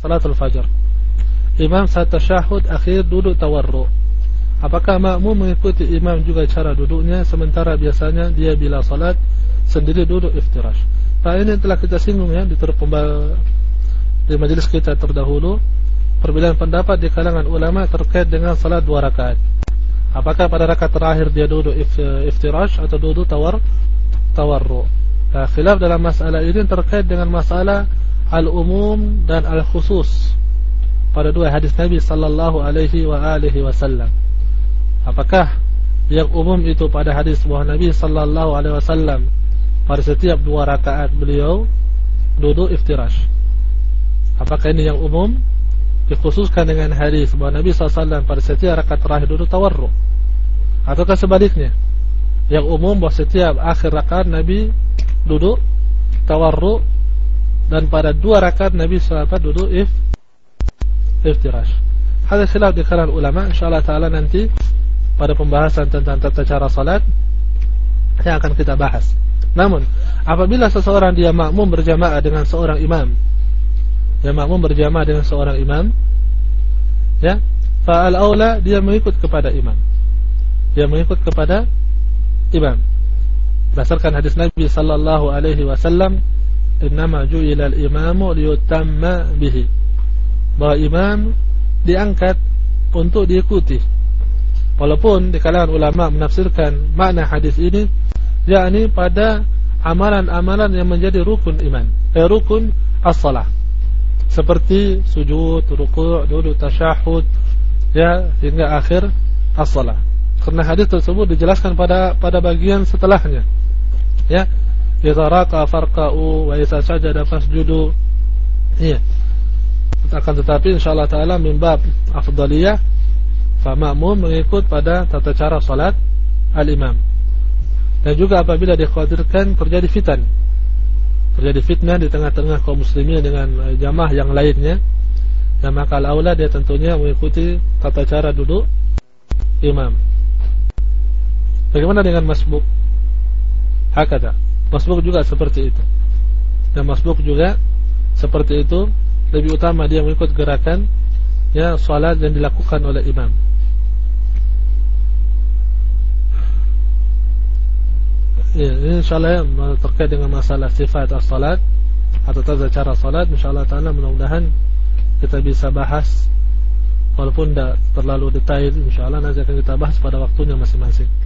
salatul fajr. Imam saat tasyahud akhir duduk tawarru. Apakah makmum mengikuti imam juga cara duduknya, sementara biasanya dia bila salat sendiri duduk iftirash? Nah, ini telah kita singgung ya di majelis kita terdahulu. Perbedaan pendapat di kalangan ulama terkait dengan salat 2 rakaat. Apakah pada rakaat terakhir dia duduk iftirash atau duduk tawarru? Nah, khilaf dalam masalah ini terkait dengan masalah al-umum dan al-khusus pada 2 hadis Nabi sallallahu alaihi wasallam. Apakah yang umum itu pada hadis bahwa Nabi sallallahu alaihi wasallam pada setiap 2 rakaat beliau duduk iftirash? Apakah ini yang umum dikhususkan dengan hadis bahwa Nabi sallallahu alaihi wasallam pada setiap rakaat terakhir duduk tawarru? Ataukah sebaliknya, yang umum bahwa setiap akhir rakaat Nabi duduk tawarru dan pada 2 rakaat Nabi sallallahu alaihi wasallam duduk iftirash? Ada khilaf di kalangan ulama. Insyaallah taala nanti pada pembahasan tentang tata cara salat yang akan kita bahas. Namun apabila seseorang dia makmum berjamaah dengan seorang imam, ya, fa al-aula dia mengikut kepada imam. Berdasarkan hadis Nabi sallallahu alaihi wasallam, innama ju'ila al-imamu liyutamma bihi, bahwa imam diangkat untuk diikuti. Walaupun di kalangan ulama menafsirkan makna hadis ini yakni pada amalan-amalan yang menjadi rukun iman, rukun as-salah, seperti sujud, ruku', duduk tasyahud, ya, hingga akhir as-salah. Karena hadis tersebut dijelaskan pada bagian setelahnya, ya, idza raqa farqa'u wa idza sajada fasjudu. Iya. Akan tetapi insyaallah taala min bab afdaliyah, fa ma'mum mengikut pada tata cara salat al-imam. Dan juga apabila dikhawatirkan terjadi fitnah di tengah-tengah kaum muslimin dengan jamaah yang lainnya, dan maka al-aula dia tentunya mengikuti tata cara duduk imam. Bagaimana dengan masbuk? Hakata, masbuk juga seperti itu. Dan masbuk juga seperti itu, lebih utama dia mengikut gerakan, ya, salat yang dilakukan oleh imam. Ya, insyaallah terkait dengan masalah sifat as-salat atau tata cara salat, insyaallah taala mudah-mudahan kita bisa bahas walaupun tidak terlalu detail. Insyaallah nanti akan kita bahas pada waktunya masing-masing.